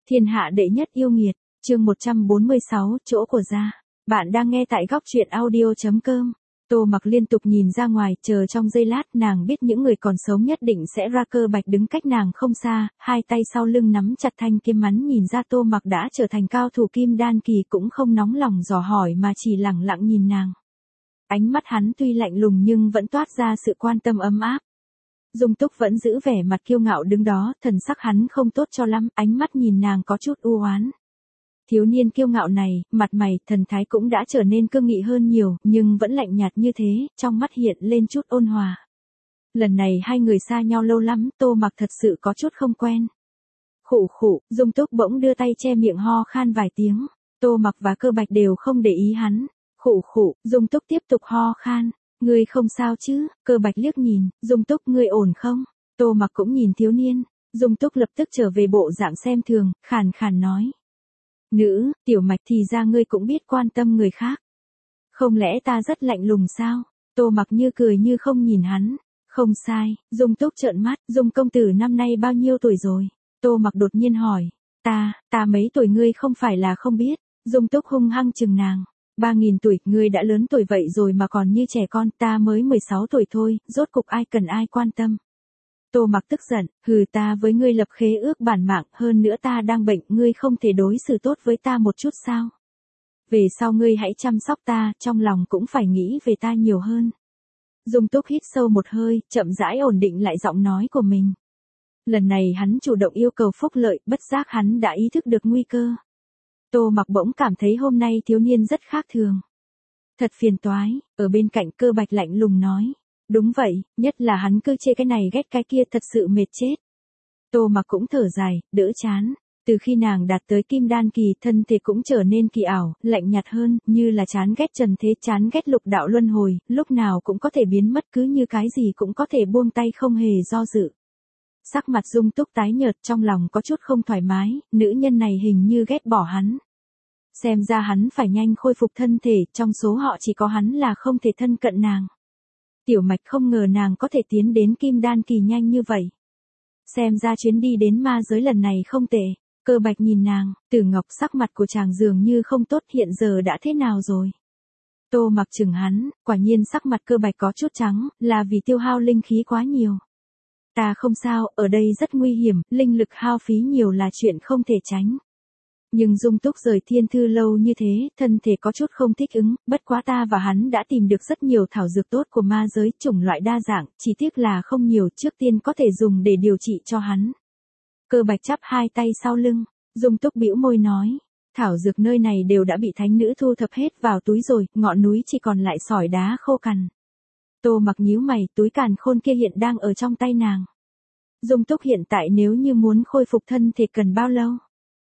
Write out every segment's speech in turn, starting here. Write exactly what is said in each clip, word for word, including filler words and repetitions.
Thiên hạ đệ nhất yêu nghiệt, chương một trăm bốn mươi sáu, chỗ của gia. Bạn đang nghe tại góc truyện audio chấm com. Tô Mặc liên tục nhìn ra ngoài, chờ trong giây lát, nàng biết những người còn sống nhất định sẽ ra. Cơ Bạch đứng cách nàng không xa, hai tay sau lưng nắm chặt thanh kiếm, hắn nhìn ra Tô Mặc đã trở thành cao thủ kim đan kỳ, cũng không nóng lòng dò hỏi mà chỉ lẳng lặng nhìn nàng. Ánh mắt hắn tuy lạnh lùng nhưng vẫn toát ra sự quan tâm ấm áp. Dung Túc vẫn giữ vẻ mặt kiêu ngạo đứng đó, thần sắc hắn không tốt cho lắm, ánh mắt nhìn nàng có chút u oán. Thiếu niên kiêu ngạo này, mặt mày, thần thái cũng đã trở nên cương nghị hơn nhiều, nhưng vẫn lạnh nhạt như thế, trong mắt hiện lên chút ôn hòa. Lần này hai người xa nhau lâu lắm, Tô Mặc thật sự có chút không quen. Khụ khụ, Dung Túc bỗng đưa tay che miệng ho khan vài tiếng. Tô Mặc và Cơ Bạch đều không để ý hắn. Khụ khụ, Dung Túc tiếp tục ho khan. Ngươi không sao chứ? Cơ Bạch liếc nhìn, Dung Túc ngươi ổn không? Tô Mặc cũng nhìn thiếu niên. Dung Túc lập tức trở về bộ dạng xem thường, khàn khàn nói. Nữ, Tiểu Mạch, thì ra ngươi cũng biết quan tâm người khác. Không lẽ ta rất lạnh lùng sao? Tô Mặc như cười như không nhìn hắn. Không sai. Dung Túc trợn mắt. Dung công tử năm nay bao nhiêu tuổi rồi? Tô Mặc đột nhiên hỏi. Ta, ta mấy tuổi ngươi không phải là không biết. Dung Túc hung hăng chừng nàng. Ba nghìn tuổi, ngươi đã lớn tuổi vậy rồi mà còn như trẻ con, ta mới mười sáu tuổi thôi, rốt cục ai cần ai quan tâm. Tô Mặc tức giận, hừ, ta với ngươi lập khế ước bản mạng, hơn nữa ta đang bệnh, ngươi không thể đối xử tốt với ta một chút sao? Về sau ngươi hãy chăm sóc ta, trong lòng cũng phải nghĩ về ta nhiều hơn. Dung Túc hít sâu một hơi, chậm rãi ổn định lại giọng nói của mình. Lần này hắn chủ động yêu cầu phúc lợi, bất giác hắn đã ý thức được nguy cơ. Tô Mặc bỗng cảm thấy hôm nay thiếu niên rất khác thường. Thật phiền toái, ở bên cạnh Cơ Bạch lạnh lùng nói. Đúng vậy, nhất là hắn cứ chê cái này ghét cái kia, thật sự mệt chết. Tô Mặc cũng thở dài, đỡ chán. Từ khi nàng đạt tới kim đan kỳ, thân thể cũng trở nên kỳ ảo, lạnh nhạt hơn, như là chán ghét trần thế, chán ghét lục đạo luân hồi, lúc nào cũng có thể biến mất, cứ như cái gì cũng có thể buông tay không hề do dự. Sắc mặt Dung Túc tái nhợt, trong lòng có chút không thoải mái, nữ nhân này hình như ghét bỏ hắn. Xem ra hắn phải nhanh khôi phục thân thể, trong số họ chỉ có hắn là không thể thân cận nàng. Tiểu Mạch không ngờ nàng có thể tiến đến kim đan kỳ nhanh như vậy. Xem ra chuyến đi đến ma giới lần này không tệ. Cơ Bạch nhìn nàng, Tử Ngọc, sắc mặt của chàng dường như không tốt, hiện giờ đã thế nào rồi? Tô Mặc chừng hắn, quả nhiên sắc mặt Cơ Bạch có chút trắng, là vì tiêu hao linh khí quá nhiều. Ta không sao, ở đây rất nguy hiểm, linh lực hao phí nhiều là chuyện không thể tránh. Nhưng Dung Túc rời thiên thư lâu như thế, thân thể có chút không thích ứng, bất quá ta và hắn đã tìm được rất nhiều thảo dược tốt của ma giới, chủng loại đa dạng, chỉ tiếc là không nhiều, trước tiên có thể dùng để điều trị cho hắn. Cơ Bạch chắp hai tay sau lưng, Dung Túc bĩu môi nói, thảo dược nơi này đều đã bị thánh nữ thu thập hết vào túi rồi, ngọn núi chỉ còn lại sỏi đá khô cằn. Tô Mặc nhíu mày, túi càn khôn kia hiện đang ở trong tay nàng. Dung Túc hiện tại nếu như muốn khôi phục thân thể cần bao lâu?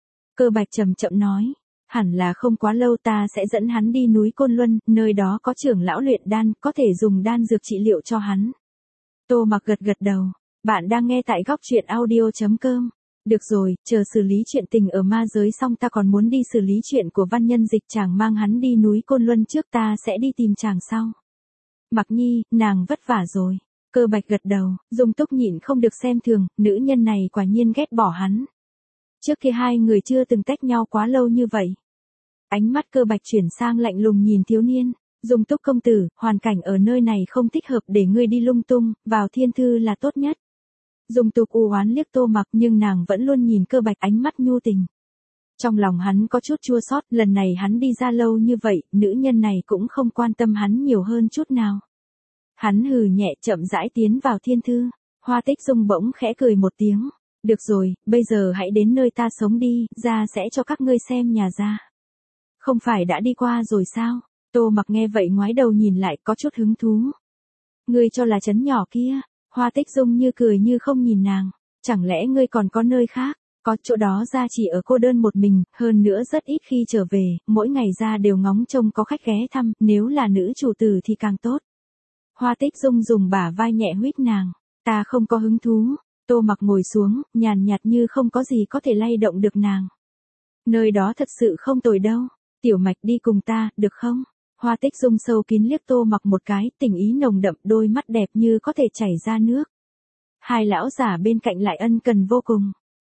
Cơ Bạch chậm chậm nói, hẳn là không quá lâu, ta sẽ dẫn hắn đi núi Côn Luân, nơi đó có trưởng lão luyện đan, có thể dùng đan dược trị liệu cho hắn. Tô Mặc gật gật đầu, bạn đang nghe tại góc truyện audio chấm com. Được rồi, chờ xử lý chuyện tình ở ma giới xong ta còn muốn đi xử lý chuyện của Văn Nhân Dịch, chàng mang hắn đi núi Côn Luân trước, ta sẽ đi tìm chàng sau. Mặc Nhi, nàng vất vả rồi. Cơ Bạch gật đầu, Dung Túc nhịn không được xem thường, nữ nhân này quả nhiên ghét bỏ hắn. Trước kia hai người chưa từng tách nhau quá lâu như vậy. Ánh mắt Cơ Bạch chuyển sang lạnh lùng nhìn thiếu niên. Dung Túc công tử, hoàn cảnh ở nơi này không thích hợp để ngươi đi lung tung, vào thiên thư là tốt nhất. Dung Túc u oán liếc Tô Mặc, nhưng nàng vẫn luôn nhìn Cơ Bạch ánh mắt nhu tình. Trong lòng hắn có chút chua xót, lần này hắn đi ra lâu như vậy, nữ nhân này cũng không quan tâm hắn nhiều hơn chút nào. Hắn hừ nhẹ, chậm rãi tiến vào thiên thư. Hoa Tích Dung bỗng khẽ cười một tiếng. Được rồi, bây giờ hãy đến nơi ta sống đi, ra sẽ cho các ngươi xem nhà ra. Không phải đã đi qua rồi sao? Tô Mặc nghe vậy ngoái đầu nhìn lại, có chút hứng thú. Ngươi cho là trấn nhỏ kia? Hoa Tích Dung như cười như không nhìn nàng. Chẳng lẽ ngươi còn có nơi khác? Có, chỗ đó ra chỉ ở cô đơn một mình, hơn nữa rất ít khi trở về, mỗi ngày ra đều ngóng trông có khách ghé thăm, nếu là nữ chủ tử thì càng tốt. Hoa Tích Dung dùng bả vai nhẹ huýt nàng. Ta không có hứng thú. Tô Mặc ngồi xuống, nhàn nhạt như không có gì có thể lay động được nàng. Nơi đó thật sự không tồi đâu. Tiểu Mạch đi cùng ta, được không? Hoa Tích Dung sâu kín liếc Tô Mặc một cái, tình ý nồng đậm, đôi mắt đẹp như có thể chảy ra nước. Hai lão giả bên cạnh lại ân cần vô cùng.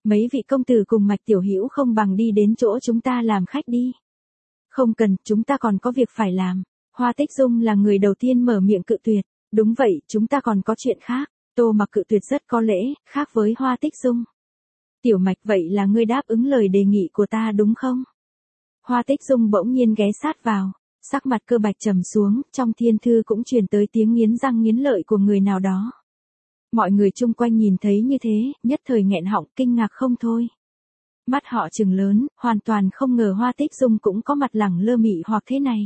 Mấy vị công tử cùng Mạch tiểu hữu không bằng đi đến chỗ chúng ta làm khách đi. Không cần, chúng ta còn có việc phải làm. Hoa Tích Dung là người đầu tiên mở miệng cự tuyệt. Đúng vậy, chúng ta còn có chuyện khác. Tô Mặc cự tuyệt rất có lễ, khác với Hoa Tích Dung. Tiểu Mạch, vậy là ngươi đáp ứng lời đề nghị của ta đúng không? Hoa Tích Dung bỗng nhiên ghé sát vào, sắc mặt Cơ Bạch trầm xuống, trong thiên thư cũng truyền tới tiếng nghiến răng nghiến lợi của người nào đó. Mọi người chung quanh nhìn thấy như thế, nhất thời nghẹn họng kinh ngạc không thôi. Mắt họ trừng lớn, hoàn toàn không ngờ Hoa Tích Dung cũng có mặt lẳng lơ mị hoặc thế này.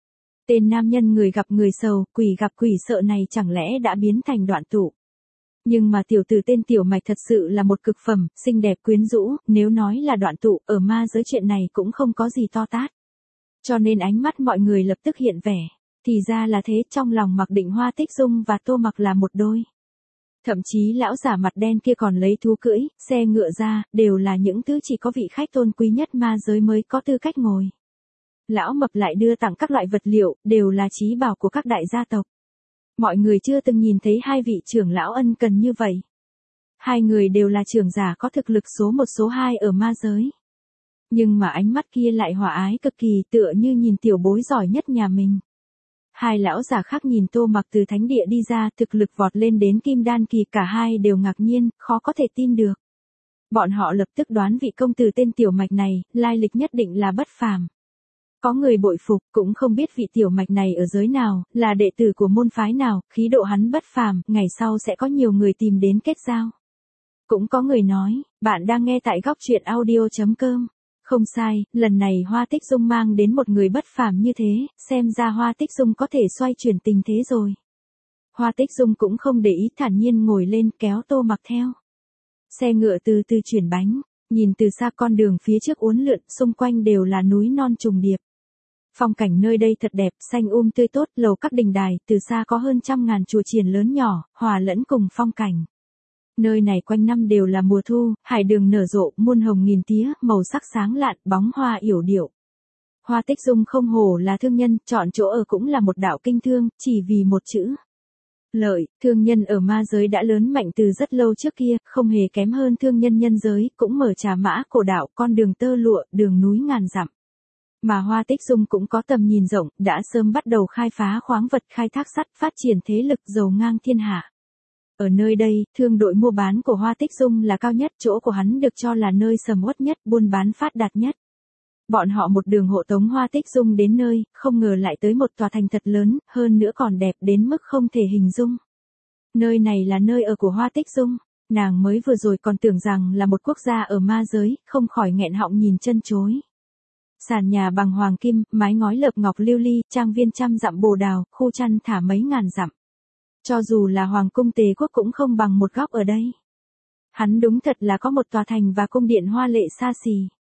Tên nam nhân người gặp người sầu, quỷ gặp quỷ sợ này chẳng lẽ đã biến thành Đoạn Tụ. Nhưng mà tiểu tử tên Tiểu Mạch thật sự là một cực phẩm, xinh đẹp quyến rũ, nếu nói là Đoạn Tụ, ở ma giới chuyện này cũng không có gì to tát. Cho nên ánh mắt mọi người lập tức hiện vẻ. Thì ra là thế, trong lòng mặc định Hoa Tích Dung và Tô Mặc là một đôi. Thậm chí lão giả mặt đen kia còn lấy thú cưỡi, xe ngựa ra, đều là những thứ chỉ có vị khách tôn quý nhất ma giới mới có tư cách ngồi. Lão mập lại đưa tặng các loại vật liệu, đều là chí bảo của các đại gia tộc. Mọi người chưa từng nhìn thấy hai vị trưởng lão ân cần như vậy. Hai người đều là trưởng giả có thực lực số một số hai ở ma giới. Nhưng mà ánh mắt kia lại hòa ái cực kỳ, tựa như nhìn tiểu bối giỏi nhất nhà mình. Hai lão giả khác nhìn Tô Mặc từ thánh địa đi ra, thực lực vọt lên đến kim đan kỳ, cả hai đều ngạc nhiên, khó có thể tin được. Bọn họ lập tức đoán vị công tử tên Tiểu Mạch này, lai lịch nhất định là bất phàm. Có người bội phục, cũng không biết vị Tiểu Mạch này ở giới nào, là đệ tử của môn phái nào, khí độ hắn bất phàm, ngày sau sẽ có nhiều người tìm đến kết giao. Cũng có người nói, bạn đang nghe tại góc truyện audio chấm com. Không sai, lần này Hoa Tích Dung mang đến một người bất phàm như thế, xem ra Hoa Tích Dung có thể xoay chuyển tình thế rồi. Hoa Tích Dung cũng không để ý, thản nhiên ngồi lên kéo Tô Mặc theo. Xe ngựa từ từ chuyển bánh, nhìn từ xa con đường phía trước uốn lượn, xung quanh đều là núi non trùng điệp. Phong cảnh nơi đây thật đẹp, xanh um tươi tốt, lầu các đình đài, từ xa có hơn trăm ngàn chùa chiền lớn nhỏ, hòa lẫn cùng phong cảnh. Nơi này quanh năm đều là mùa thu, hải đường nở rộ, muôn hồng nghìn tía, màu sắc sáng lạn, bóng hoa yểu điệu. Hoa Tích Dung không hổ là thương nhân, chọn chỗ ở cũng là một đạo kinh thương, chỉ vì một chữ. Lợi, thương nhân ở ma giới đã lớn mạnh từ rất lâu trước kia, không hề kém hơn thương nhân nhân giới, cũng mở trà mã cổ đạo, con đường tơ lụa, đường núi ngàn dặm. Mà Hoa Tích Dung cũng có tầm nhìn rộng, đã sớm bắt đầu khai phá khoáng vật, khai thác sắt, phát triển thế lực giàu ngang thiên hạ. Ở nơi đây, thương đội mua bán của Hoa Tích Dung là cao nhất, chỗ của hắn được cho là nơi sầm uất nhất, buôn bán phát đạt nhất. Bọn họ một đường hộ tống Hoa Tích Dung đến nơi, không ngờ lại tới một tòa thành thật lớn, hơn nữa còn đẹp đến mức không thể hình dung. Nơi này là nơi ở của Hoa Tích Dung, nàng mới vừa rồi còn tưởng rằng là một quốc gia ở ma giới, không khỏi nghẹn họng nhìn chân chối. Sàn nhà bằng hoàng kim, mái ngói lợp ngọc lưu ly, trang viên trăm dặm bồ đào, khu chăn thả mấy ngàn dặm. Cho dù là hoàng cung Tề quốc cũng không bằng một góc ở đây. Hắn đúng thật là có một tòa thành và cung điện hoa lệ xa xỉ.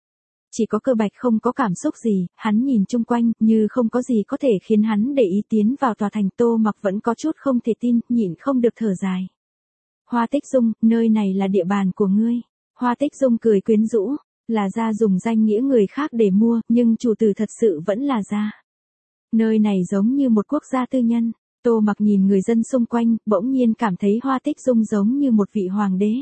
Chỉ có Cơ Bạch không có cảm xúc gì, hắn nhìn chung quanh, như không có gì có thể khiến hắn để ý tiến vào tòa thành. Tô Mặc vẫn có chút không thể tin, nhịn không được thở dài. Hoa Tích Dung, nơi này là địa bàn của ngươi. Hoa Tích Dung cười quyến rũ, là gia dùng danh nghĩa người khác để mua, nhưng chủ tử thật sự vẫn là gia. Nơi này giống như một quốc gia tư nhân. Tô Mặc nhìn người dân xung quanh, bỗng nhiên cảm thấy Hoa Tích Dung giống như một vị hoàng đế.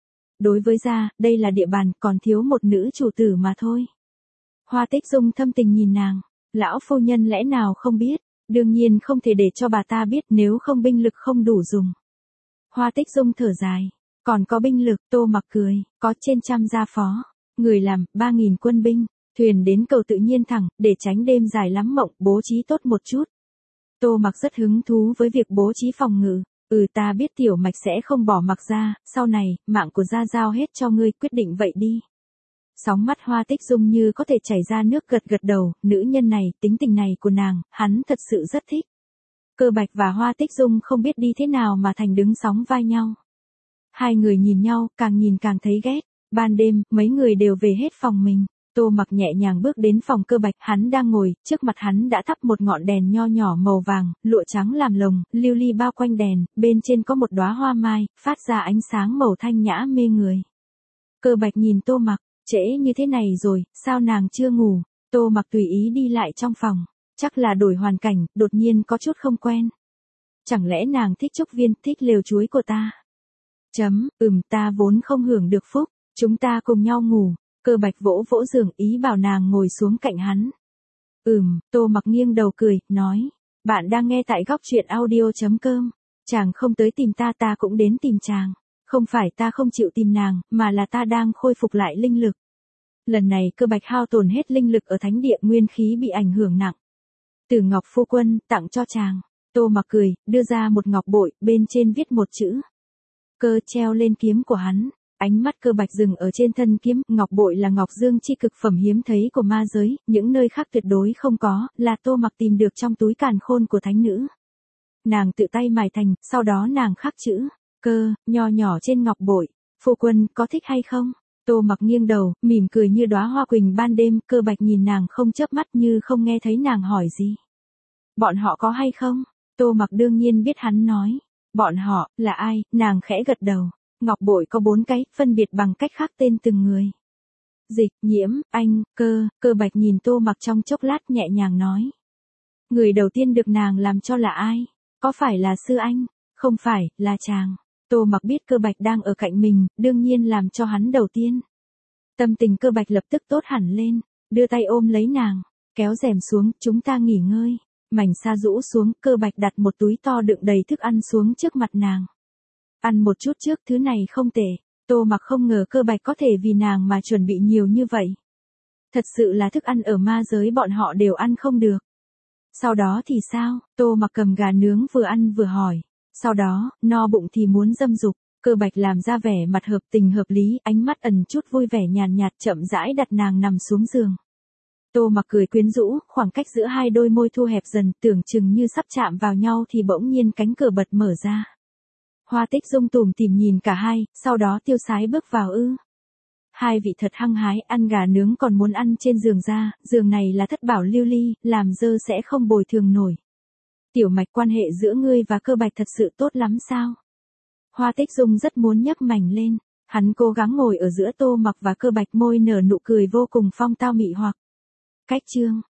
Đối với gia, đây là địa bàn, còn thiếu một nữ chủ tử mà thôi. Hoa Tích Dung thâm tình nhìn nàng, lão phu nhân lẽ nào không biết, đương nhiên không thể để cho bà ta biết, nếu không binh lực không đủ dùng. Hoa Tích Dung thở dài, còn có binh lực. Tô Mặc cười, có trên trăm gia phó, người làm, ba nghìn quân binh, thuyền đến cầu tự nhiên thẳng, để tránh đêm dài lắm mộng, bố trí tốt một chút. Tô Mặc rất hứng thú với việc bố trí phòng ngự. Ừ, ta biết Tiểu Mạch sẽ không bỏ Mặc ra, sau này, mạng của gia giao hết cho ngươi, quyết định vậy đi. Sóng mắt Hoa Tích Dung như có thể chảy ra nước, gật gật đầu, nữ nhân này, tính tình này của nàng, hắn thật sự rất thích. Cơ Bạch và Hoa Tích Dung không biết đi thế nào mà thành đứng sóng vai nhau. Hai người nhìn nhau, càng nhìn càng thấy ghét. Ban đêm, mấy người đều về hết phòng mình. Tô Mặc nhẹ nhàng bước đến phòng Cơ Bạch, hắn đang ngồi, trước mặt hắn đã thắp một ngọn đèn nho nhỏ màu vàng, lụa trắng làm lồng, lưu ly bao quanh đèn, bên trên có một đóa hoa mai, phát ra ánh sáng màu thanh nhã mê người. Cơ Bạch nhìn Tô Mặc, trễ như thế này rồi, sao nàng chưa ngủ? Tô Mặc tùy ý đi lại trong phòng, chắc là đổi hoàn cảnh, đột nhiên có chút không quen. Chẳng lẽ nàng thích trúc viên, thích lều chuối của ta? Chấm, ừm, ta vốn không hưởng được phúc. Chúng ta cùng nhau ngủ, Cơ Bạch vỗ vỗ giường ý bảo nàng ngồi xuống cạnh hắn. Ừm, Tô Mặc nghiêng đầu cười, nói. Bạn đang nghe tại góc chuyện audio.com. Chàng không tới tìm ta ta cũng đến tìm chàng. Không phải ta không chịu tìm nàng, mà là ta đang khôi phục lại linh lực. Lần này Cơ Bạch hao tổn hết linh lực ở thánh địa, nguyên khí bị ảnh hưởng nặng. Từ Ngọc phu quân, tặng cho chàng. Tô Mặc cười, đưa ra một ngọc bội, bên trên viết một chữ. Cơ treo lên kiếm của hắn. Ánh mắt Cơ Bạch dừng ở trên thân kiếm, ngọc bội là ngọc dương chi cực phẩm hiếm thấy của ma giới, những nơi khác tuyệt đối không có, là Tô Mặc tìm được trong túi càn khôn của thánh nữ. Nàng tự tay mài thành, sau đó nàng khắc chữ, Cơ, nho nhỏ trên ngọc bội. Phu quân, có thích hay không? Tô Mặc nghiêng đầu, mỉm cười như đóa hoa quỳnh ban đêm, Cơ Bạch nhìn nàng không chớp mắt như không nghe thấy nàng hỏi gì. Bọn họ có hay không? Tô Mặc đương nhiên biết hắn nói. Bọn họ, là ai? Nàng khẽ gật đầu. Ngọc bội có bốn cái, phân biệt bằng cách khác tên từng người. Dịch, Nhiễm, Anh, Cơ, Cơ Bạch nhìn Tô Mặc trong chốc lát nhẹ nhàng nói. Người đầu tiên được nàng làm cho là ai? Có phải là Sư Anh? Không phải, là chàng. Tô Mặc biết Cơ Bạch đang ở cạnh mình, đương nhiên làm cho hắn đầu tiên. Tâm tình Cơ Bạch lập tức tốt hẳn lên, đưa tay ôm lấy nàng, kéo rèm xuống, chúng ta nghỉ ngơi. Mảnh sa rũ xuống, Cơ Bạch đặt một túi to đựng đầy thức ăn xuống trước mặt nàng. Ăn một chút trước, thứ này không tệ. Tô Mặc không ngờ Cơ Bạch có thể vì nàng mà chuẩn bị nhiều như vậy. Thật sự là thức ăn ở ma giới bọn họ đều ăn không được. Sau đó thì sao? Tô Mặc cầm gà nướng vừa ăn vừa hỏi. Sau đó, no bụng thì muốn dâm dục. Cơ Bạch làm ra vẻ mặt hợp tình hợp lý, ánh mắt ẩn chút vui vẻ nhàn nhạt, chậm rãi đặt nàng nằm xuống giường. Tô Mặc cười quyến rũ, khoảng cách giữa hai đôi môi thu hẹp dần, tưởng chừng như sắp chạm vào nhau thì bỗng nhiên cánh cửa bật mở ra. Hoa Tích Dung tủm tỉm nhìn cả hai, sau đó tiêu sái bước vào ư. Hai vị thật hăng hái, ăn gà nướng còn muốn ăn trên giường ra, giường này là thất bảo lưu ly, làm dơ sẽ không bồi thường nổi. Tiểu Mạch, quan hệ giữa ngươi và Cơ Bạch thật sự tốt lắm sao? Hoa Tích Dung rất muốn nhấc mảnh lên, hắn cố gắng ngồi ở giữa Tô Mặc và Cơ Bạch, môi nở nụ cười vô cùng phong tao mị hoặc. Cách chương